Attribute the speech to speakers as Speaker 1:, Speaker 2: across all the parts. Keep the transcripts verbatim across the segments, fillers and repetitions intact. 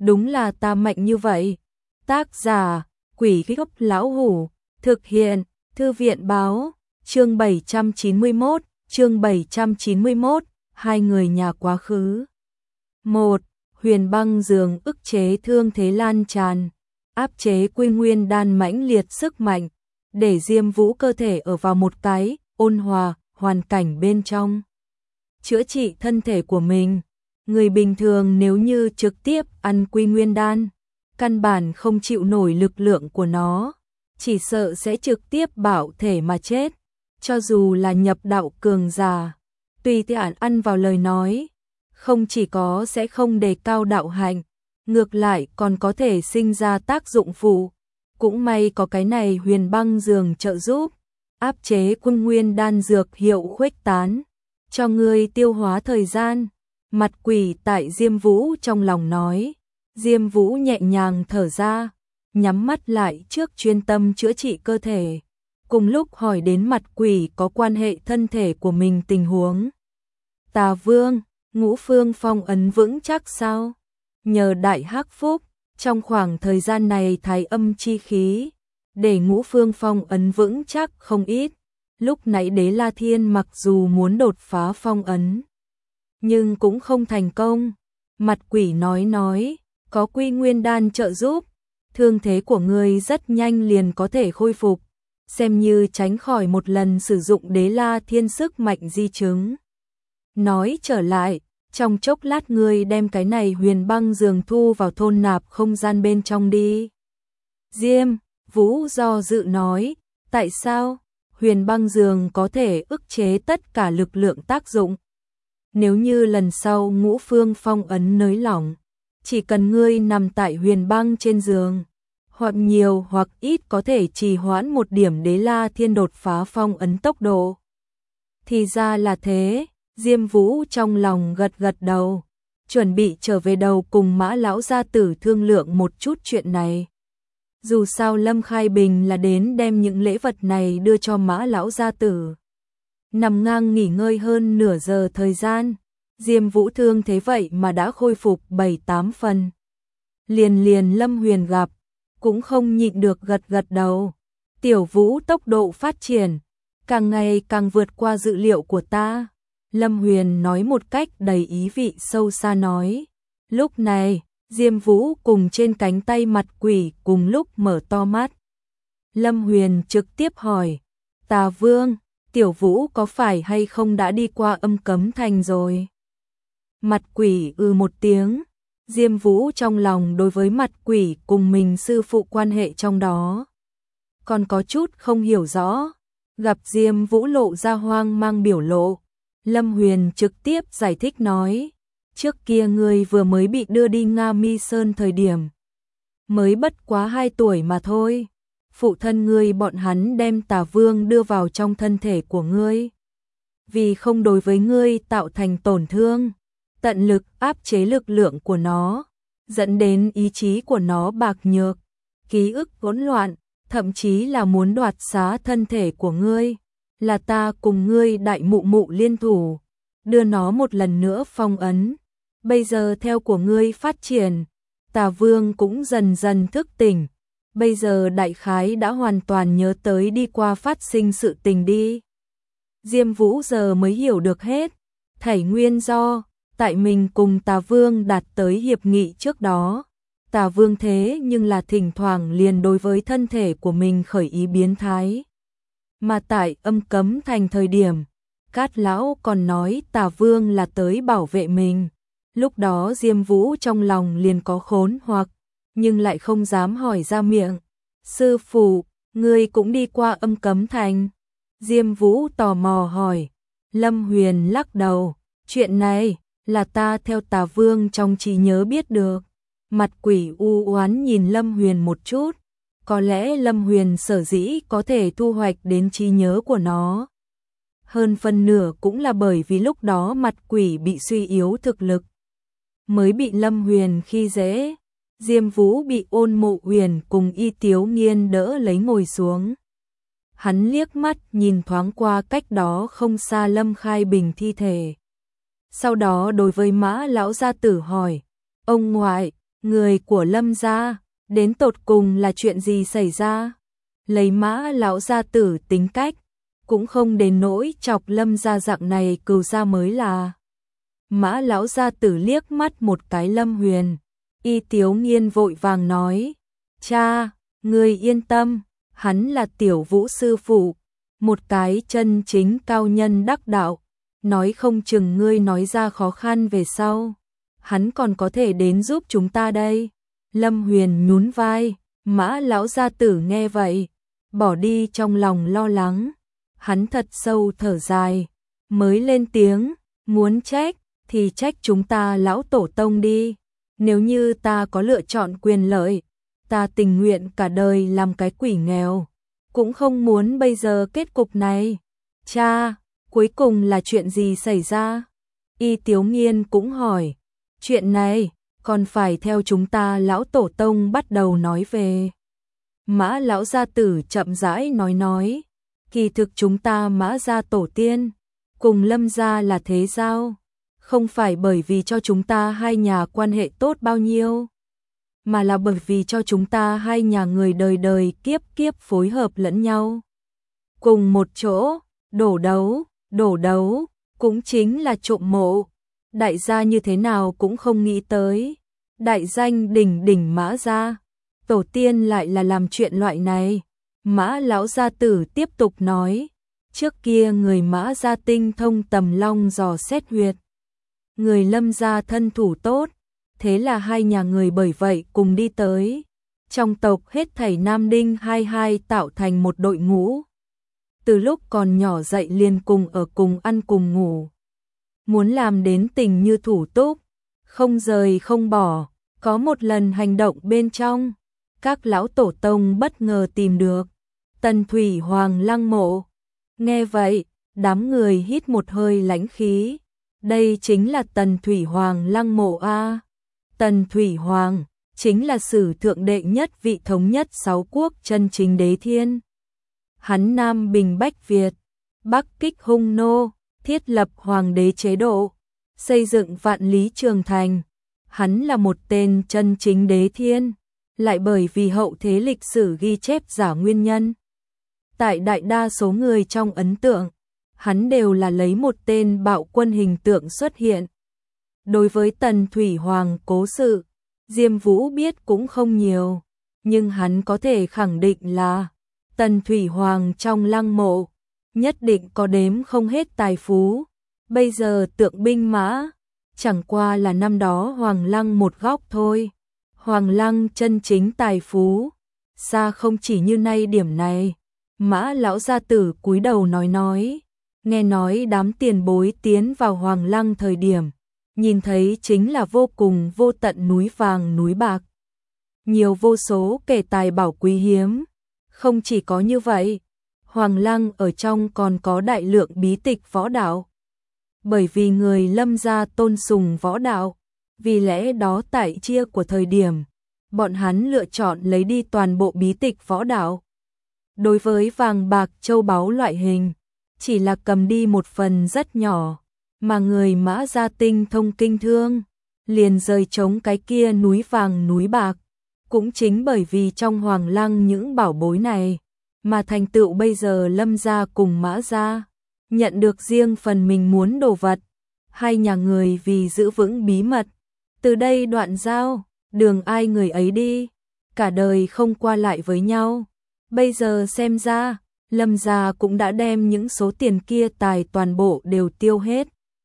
Speaker 1: đúng là ta mạnh như vậy. Tác giả, Quỷ Gốc Lão Hủ, thực hiện, Thư viện báo, chương bảy trăm chín mươi mốt, chương bảy trăm chín mươi mốt, hai người nhà quá khứ. một. Huyền băng giường ức chế thương thế lan tràn, áp chế quy nguyên đan mãnh liệt sức mạnh, để Diêm Vũ cơ thể ở vào một cái ôn hòa hoàn cảnh bên trong. Chữa trị thân thể của mình, người bình thường nếu như trực tiếp ăn quy nguyên đan, căn bản không chịu nổi lực lượng của nó, chỉ sợ sẽ trực tiếp bạo thể mà chết. Cho dù là nhập đạo cường giả, tùy tiện ăn vào lời nói, không chỉ có sẽ không đề cao đạo hạnh, ngược lại còn có thể sinh ra tác dụng phụ. Cũng may có cái này huyền băng giường trợ giúp, áp chế quân nguyên đan dược hiệu khuếch tán, cho ngươi tiêu hóa thời gian. Mặt quỷ tại Diêm Vũ trong lòng nói. Diêm Vũ nhẹ nhàng thở ra, nhắm mắt lại trước chuyên tâm chữa trị cơ thể, cùng lúc hỏi đến mặt quỷ có quan hệ thân thể của mình tình huống. Tà Vương, ngũ phương phong ấn vững chắc sao? Nhờ đại hắc phúc, trong khoảng thời gian này thái âm chi khí, để ngũ phương phong ấn vững chắc không ít. Lúc nãy Đế La Thiên mặc dù muốn đột phá phong ấn, nhưng cũng không thành công. Mặt quỷ nói nói, có quy nguyên đan trợ giúp, thương thế của ngươi rất nhanh liền có thể khôi phục, xem như tránh khỏi một lần sử dụng Đế La Thiên sức mạnh di chứng. Nói trở lại, trong chốc lát ngươi đem cái này huyền băng giường thu vào thôn nạp không gian bên trong đi. Diêm Vũ do dự nói, tại sao? Huyền băng giường có thể ức chế tất cả lực lượng tác dụng. Nếu như lần sau ngũ phương phong ấn nới lỏng, chỉ cần ngươi nằm tại huyền băng trên giường, hoặc nhiều hoặc ít có thể trì hoãn một điểm Đế La Thiên đột phá phong ấn tốc độ. Thì ra là thế, Diêm Vũ trong lòng gật gật đầu, chuẩn bị trở về đầu cùng Mã lão gia tử thương lượng một chút chuyện này. Dù sao Lâm Khai Bình là đến đem những lễ vật này đưa cho Mã lão gia tử. Nằm ngang nghỉ ngơi hơn nửa giờ thời gian, Diêm Vũ thương thế vậy mà đã khôi phục bảy tám phần. Liền liền Lâm Huyền gặp, cũng không nhịn được gật gật đầu. Tiểu Vũ tốc độ phát triển, càng ngày càng vượt qua dự liệu của ta. Lâm Huyền nói một cách đầy ý vị sâu xa nói. Lúc này, Diêm Vũ cùng trên cánh tay mặt quỷ cùng lúc mở to mắt. Lâm Huyền trực tiếp hỏi, Tà Vương, Tiểu Vũ có phải hay không đã đi qua âm cấm thành rồi? Mặt quỷ ư một tiếng, Diêm Vũ trong lòng đối với mặt quỷ cùng mình sư phụ quan hệ trong đó còn có chút không hiểu rõ. Gặp Diêm Vũ lộ ra hoang mang biểu lộ, Lâm Huyền trực tiếp giải thích nói, trước kia ngươi vừa mới bị đưa đi Nga Mi Sơn thời điểm, mới bất quá hai tuổi mà thôi. Phụ thân ngươi bọn hắn đem Tà Vương đưa vào trong thân thể của ngươi, vì không đối với ngươi tạo thành tổn thương, tận lực áp chế lực lượng của nó, dẫn đến ý chí của nó bạc nhược, ký ức hỗn loạn, thậm chí là muốn đoạt xá thân thể của ngươi. Là ta cùng ngươi đại mụ mụ liên thủ, đưa nó một lần nữa phong ấn. Bây giờ theo của ngươi phát triển, Tà Vương cũng dần dần thức tỉnh. Bây giờ đại khái đã hoàn toàn nhớ tới đi qua phát sinh sự tình đi. Diêm Vũ giờ mới hiểu được hết, thảy nguyên do, tại mình cùng Tà Vương đạt tới hiệp nghị trước đó. Tà Vương thế nhưng là thỉnh thoảng liền đối với thân thể của mình khởi ý biến thái. Mà tại âm cấm thành thời điểm, Cát Lão còn nói Tà Vương là tới bảo vệ mình. Lúc đó Diêm Vũ trong lòng liền có khốn hoặc, nhưng lại không dám hỏi ra miệng. Sư phụ, ngươi cũng đi qua âm cấm thành? Diêm Vũ tò mò hỏi. Lâm Huyền lắc đầu, chuyện này là ta theo Tà Vương trong trí nhớ biết được. Mặt quỷ u oán nhìn Lâm Huyền một chút. Có lẽ Lâm Huyền sở dĩ có thể thu hoạch đến trí nhớ của nó, hơn phân nửa cũng là bởi vì lúc đó mặt quỷ bị suy yếu thực lực, mới bị Lâm Huyền khi dễ. Diêm Vũ bị Ôn Mộ Huyền cùng Y Tiếu Nghiên đỡ lấy ngồi xuống. Hắn liếc mắt nhìn thoáng qua cách đó không xa Lâm Khai Bình thi thể. Sau đó đối với Mã lão gia tử hỏi, ông ngoại, người của Lâm gia, đến tột cùng là chuyện gì xảy ra? Lấy Mã lão gia tử tính cách, cũng không đến nỗi chọc Lâm gia dạng này cừu gia mới là. Mã lão gia tử liếc mắt một cái Lâm Huyền, Y Tiếu Nghiên vội vàng nói, cha, người yên tâm, hắn là Tiểu Vũ sư phụ, một cái chân chính cao nhân đắc đạo, nói không chừng ngươi nói ra khó khăn về sau, hắn còn có thể đến giúp chúng ta đây. Lâm Huyền nhún vai, Mã lão gia tử nghe vậy, bỏ đi trong lòng lo lắng, hắn thật sâu thở dài, mới lên tiếng, muốn trách thì trách chúng ta lão tổ tông đi, nếu như ta có lựa chọn quyền lợi, ta tình nguyện cả đời làm cái quỷ nghèo, cũng không muốn bây giờ kết cục này. Cha, cuối cùng là chuyện gì xảy ra? Y Tiếu Nghiên cũng hỏi, chuyện này còn phải theo chúng ta lão tổ tông bắt đầu nói về. Mã lão gia tử chậm rãi nói nói, kỳ thực chúng ta Mã gia tổ tiên, cùng Lâm gia là thế giao, không phải bởi vì cho chúng ta hai nhà quan hệ tốt bao nhiêu, mà là bởi vì cho chúng ta hai nhà người đời đời kiếp kiếp phối hợp lẫn nhau. Cùng một chỗ, đổ đấu, đổ đấu, cũng chính là trộm mộ. Đại gia như thế nào cũng không nghĩ tới. Đại danh đỉnh đỉnh Mã gia, tổ tiên lại là làm chuyện loại này. Mã lão gia tử tiếp tục nói, trước kia người Mã gia tinh thông tầm long dò xét huyệt. Người Lâm gia thân thủ tốt, thế là hai nhà người bởi vậy cùng đi tới. Trong tộc hết thảy nam đinh hai hai tạo thành một đội ngũ. Từ lúc còn nhỏ dậy liền cùng ở cùng ăn cùng ngủ. Muốn làm đến tình như thủ túc, không rời không bỏ. Có một lần hành động bên trong, các lão tổ tông bất ngờ tìm được Tần Thủy Hoàng lăng mộ. Nghe vậy, đám người hít một hơi lãnh khí. Đây chính là Tần Thủy Hoàng lăng mộ a. Tần Thủy Hoàng chính là sử thượng đệ nhất vị thống nhất sáu quốc chân chính đế thiên. Hắn Nam bình Bách Việt, Bắc kích hung nô, thiết lập hoàng đế chế độ, xây dựng vạn lý trường thành. Hắn là một tên chân chính đế thiên, lại bởi vì hậu thế lịch sử ghi chép giả nguyên nhân. Tại đại đa số người trong ấn tượng, hắn đều là lấy một tên bạo quân hình tượng xuất hiện. Đối với Tần Thủy Hoàng cố sự, Diêm Vũ biết cũng không nhiều, nhưng hắn có thể khẳng định là Tần Thủy Hoàng trong lăng mộ nhất định có đếm không hết tài phú. Bây giờ tượng binh mã chẳng qua là năm đó Hoàng lăng một góc thôi. Hoàng lăng chân chính tài phú xa không chỉ như nay điểm này. Mã lão gia tử cúi đầu nói nói, nghe nói đám tiền bối tiến vào Hoàng lăng thời điểm, nhìn thấy chính là vô cùng vô tận núi vàng núi bạc, nhiều vô số kể tài bảo quý hiếm. Không chỉ có như vậy, Hoàng lăng ở trong còn có đại lượng bí tịch võ đạo. Bởi vì người Lâm gia tôn sùng võ đạo, vì lẽ đó tại chia của thời điểm, bọn hắn lựa chọn lấy đi toàn bộ bí tịch võ đạo. Đối với vàng bạc châu báu loại hình, chỉ là cầm đi một phần rất nhỏ, mà người Mã gia tinh thông kinh thương, liền rời trống cái kia núi vàng núi bạc. Cũng chính bởi vì trong Hoàng lăng những bảo bối này, mà thành tựu bây giờ Lâm gia cùng Mã gia nhận được riêng phần mình muốn đồ vật. Hai nhà người vì giữ vững bí mật, từ đây đoạn giao, đường ai người ấy đi, cả đời không qua lại với nhau. Bây giờ xem ra, Lâm gia cũng đã đem những số tiền kia tài toàn bộ đều tiêu hết.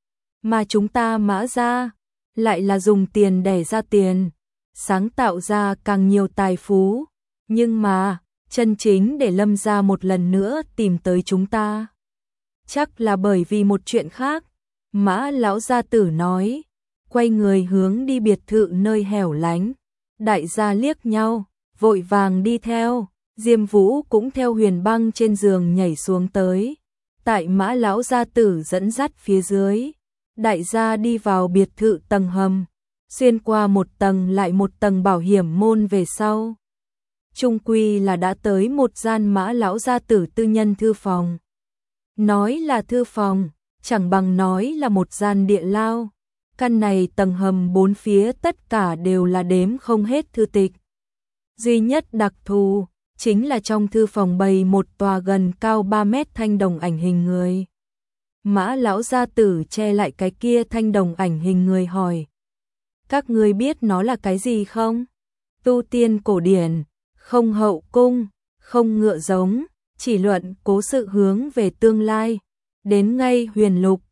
Speaker 1: Mà chúng ta Mã gia lại là dùng tiền đẻ ra tiền, sáng tạo ra càng nhiều tài phú. Nhưng mà, chân chính để Lâm gia một lần nữa tìm tới chúng ta, chắc là bởi vì một chuyện khác. Mã lão gia tử nói, quay người hướng đi biệt thự nơi hẻo lánh. Đại gia liếc nhau, vội vàng đi theo. Diêm Vũ cũng theo Huyền Băng trên giường nhảy xuống tới. Tại Mã lão gia tử dẫn dắt phía dưới, đại gia đi vào biệt thự tầng hầm, xuyên qua một tầng lại một tầng bảo hiểm môn về sau. Trung quy là đã tới một gian Mã lão gia tử tư nhân thư phòng. Nói là thư phòng, chẳng bằng nói là một gian địa lao. Căn này tầng hầm bốn phía tất cả đều là đếm không hết thư tịch. Duy nhất đặc thù chính là trong thư phòng bày một tòa gần cao ba mét thanh đồng ảnh hình người. Mã lão gia tử che lại cái kia thanh đồng ảnh hình người hỏi. Các ngươi biết nó là cái gì không? Tu tiên cổ điển, không hậu cung, không ngựa giống, chỉ luận cố sự hướng về tương lai. Đến ngay huyền lục,